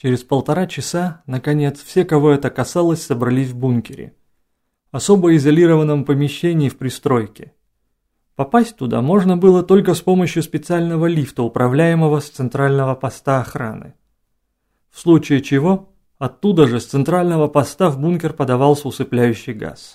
Через 1,5 часа, наконец, все, кого это касалось, собрались в бункере. Особо изолированном помещении в пристройке. Попасть туда можно было только с помощью специального лифта, управляемого с центрального поста охраны. В случае чего, оттуда же с центрального поста в бункер подавался усыпляющий газ.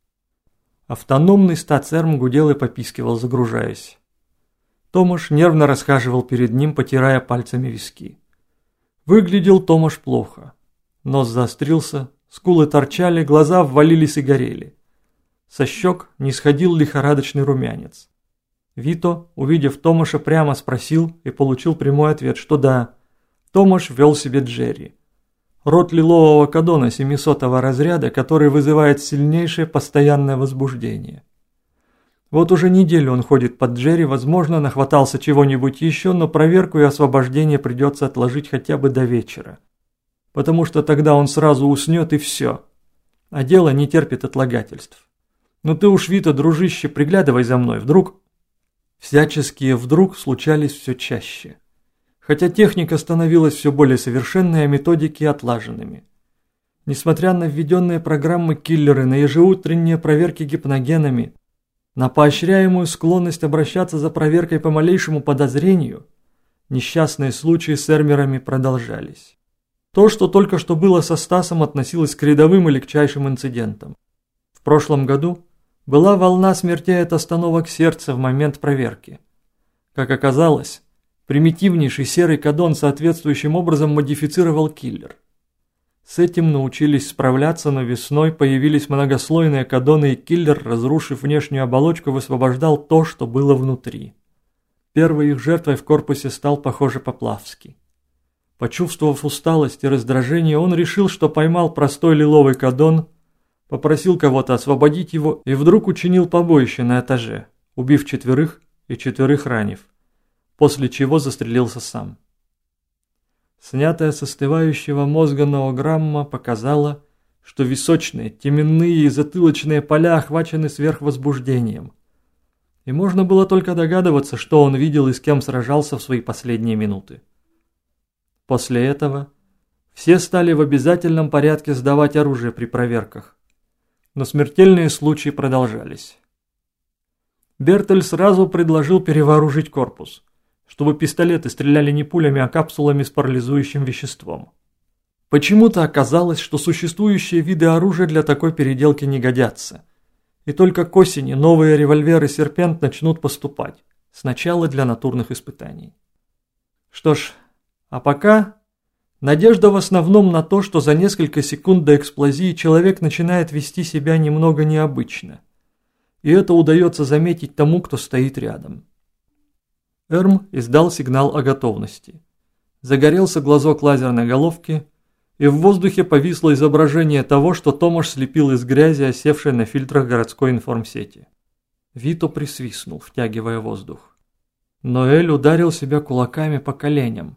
Автономный стацерм гудел и попискивал, загружаясь. Томаш нервно расхаживал перед ним, потирая пальцами виски. Выглядел Томаш плохо. Нос заострился, скулы торчали, глаза ввалились и горели. Со щек не сходил лихорадочный румянец. Вито, увидев Томаша, прямо спросил и получил прямой ответ, что да, Томаш вел себе Джерри. Род лилового кадона 700-го разряда, который вызывает сильнейшее постоянное возбуждение. Вот уже неделю он ходит под Джерри, возможно, нахватался чего-нибудь еще, но проверку и освобождение придется отложить хотя бы до вечера. Потому что тогда он сразу уснет и все. А дело не терпит отлагательств. Ну ты уж, Вито, дружище, приглядывай за мной, вдруг... Всяческие «вдруг» случались все чаще. Хотя техника становилась все более совершенной, а методики отлаженными. Несмотря на введенные программы-киллеры, на ежеутренние проверки гипногенами, на поощряемую склонность обращаться за проверкой по малейшему подозрению, несчастные случаи с эрмерами продолжались. То, что только что было со Стасом, относилось к рядовым и легчайшим инцидентам. В прошлом году была волна смертей от остановок сердца в момент проверки. Как оказалось, примитивнейший серый кадон соответствующим образом модифицировал киллер. С этим научились справляться, но весной появились многослойные кадоны, и киллер, разрушив внешнюю оболочку, высвобождал то, что было внутри. Первой их жертвой в корпусе стал, похоже, Поплавский. Почувствовав усталость и раздражение, он решил, что поймал простой лиловый кадон, попросил кого-то освободить его и вдруг учинил побоище на этаже, убив 4 и 4 ранив, после чего застрелился сам. Снятая с остывающего мозга ноограмма показала, что височные, теменные и затылочные поля охвачены сверхвозбуждением. И можно было только догадываться, что он видел и с кем сражался в свои последние минуты. После этого все стали в обязательном порядке сдавать оружие при проверках. Но смертельные случаи продолжались. Бертель сразу предложил перевооружить корпус, чтобы пистолеты стреляли не пулями, а капсулами с парализующим веществом. Почему-то оказалось, что существующие виды оружия для такой переделки не годятся. И только к осени новые револьверы «Серпент» начнут поступать, сначала для натурных испытаний. Что ж, а пока надежда в основном на то, что за несколько секунд до эксплозии человек начинает вести себя немного необычно. И это удается заметить тому, кто стоит рядом. Эрм издал сигнал о готовности. Загорелся глазок лазерной головки, и в воздухе повисло изображение того, что Томаш слепил из грязи, осевшей на фильтрах городской информсети. Вито присвистнул, втягивая воздух. Ноэль ударил себя кулаками по коленям.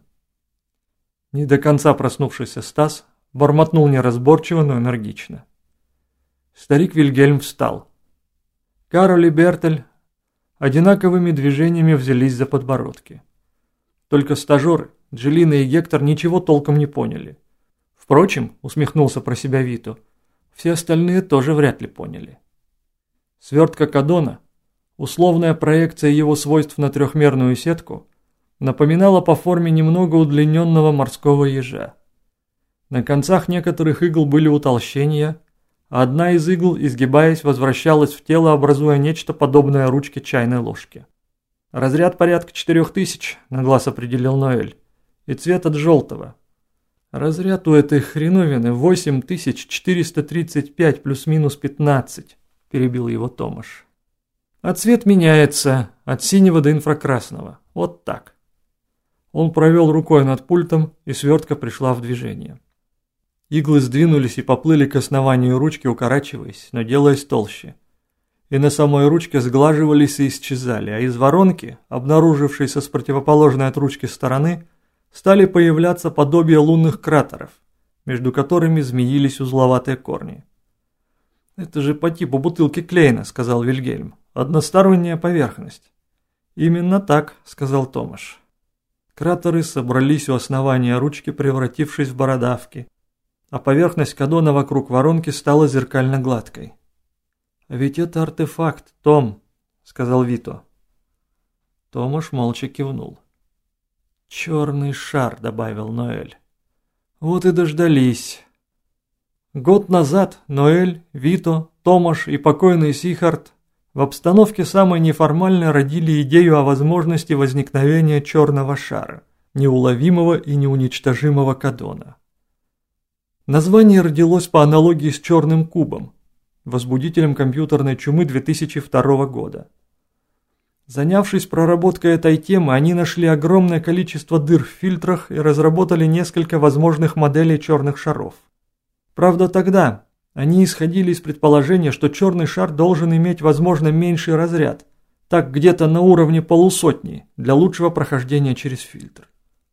Не до конца проснувшийся Стас бормотнул неразборчиво, но энергично. Старик Вильгельм встал. Кароль и Бертель одинаковыми движениями взялись за подбородки. Только стажеры, Джелина и Гектор, ничего толком не поняли. Впрочем, усмехнулся про себя Вито, все остальные тоже вряд ли поняли. Свертка кадона, условная проекция его свойств на трехмерную сетку, напоминала по форме немного удлиненного морского ежа. На концах некоторых игл были утолщения, а одна из игл, изгибаясь, возвращалась в тело, образуя нечто подобное ручке чайной ложки. Разряд порядка 4000, на глаз определил Ноэль, и цвет от желтого. Разряд у этой хреновины 8435 плюс-минус 15, перебил его Томаш. А цвет меняется от синего до инфракрасного, вот так. Он провел рукой над пультом, и свертка пришла в движение. Иглы сдвинулись и поплыли к основанию ручки, укорачиваясь, но делаясь толще. И на самой ручке сглаживались и исчезали, а из воронки, обнаружившейся с противоположной от ручки стороны, стали появляться подобия лунных кратеров, между которыми змеились узловатые корни. «Это же по типу бутылки Клейна», — сказал Вильгельм. «Односторонняя поверхность». «Именно так», — сказал Томаш. Кратеры собрались у основания ручки, превратившись в бородавки, а поверхность кадона вокруг воронки стала зеркально гладкой. «А ведь это артефакт, Том», — сказал Вито. Томаш молча кивнул. «Черный шар», — добавил Ноэль. «Вот и дождались». Год назад Ноэль, Вито, Томаш и покойный Сихард в обстановке самой неформальной родили идею о возможности возникновения черного шара, неуловимого и неуничтожимого кадона. Название родилось по аналогии с черным кубом, возбудителем компьютерной чумы 2002 года. Занявшись проработкой этой темы, они нашли огромное количество дыр в фильтрах и разработали несколько возможных моделей черных шаров. Правда, тогда они исходили из предположения, что черный шар должен иметь, возможно, меньший разряд, так где-то на уровне полусотни, для лучшего прохождения через фильтр.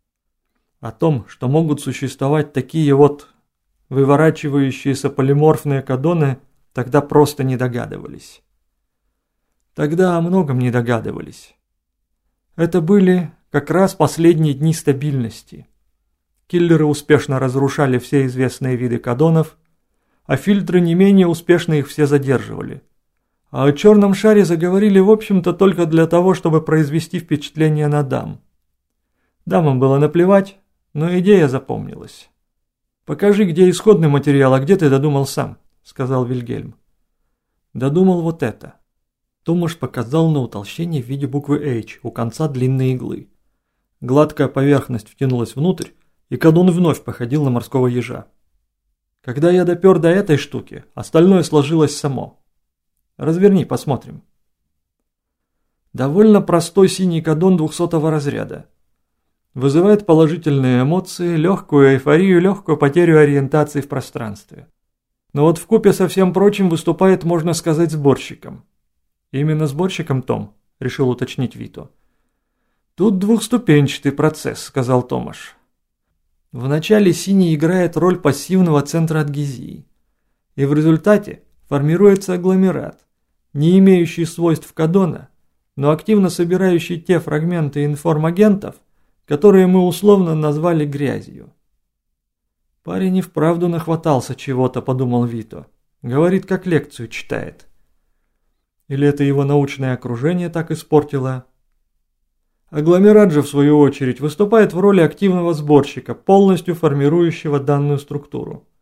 О том, что могут существовать такие вот выворачивающиеся полиморфные кадоны, тогда просто не догадывались. Тогда о многом не догадывались. Это были как раз последние дни стабильности. Киллеры успешно разрушали все известные виды кадонов, а фильтры не менее успешно их все задерживали. А о черном шаре заговорили, в общем-то, только для того, чтобы произвести впечатление на дам. Дамам было наплевать, но идея запомнилась. «Покажи, где исходный материал, а где ты додумал сам», — сказал Вильгельм. «Додумал вот это». Томаш показал на утолщение в виде буквы H у конца длинной иглы. Гладкая поверхность втянулась внутрь, и кадон вновь походил на морского ежа. Когда я допер до этой штуки, остальное сложилось само. Разверни, посмотрим. Довольно простой синий кадон 200-го разряда. Вызывает положительные эмоции, легкую эйфорию, легкую потерю ориентации в пространстве. Но вот вкупе со всем прочим выступает, можно сказать, сборщиком. Именно сборщиком, Том, решил уточнить Вито. Тут двухступенчатый процесс, сказал Томаш. Вначале синий играет роль пассивного центра адгезии, и в результате формируется агломерат, не имеющий свойств кадона, но активно собирающий те фрагменты информагентов, которые мы условно назвали грязью. Парень и вправду нахватался чего-то, подумал Вито. Говорит, как лекцию читает. Или это его научное окружение так испортило? Агломерат же, в свою очередь, выступает в роли активного сборщика, полностью формирующего данную структуру.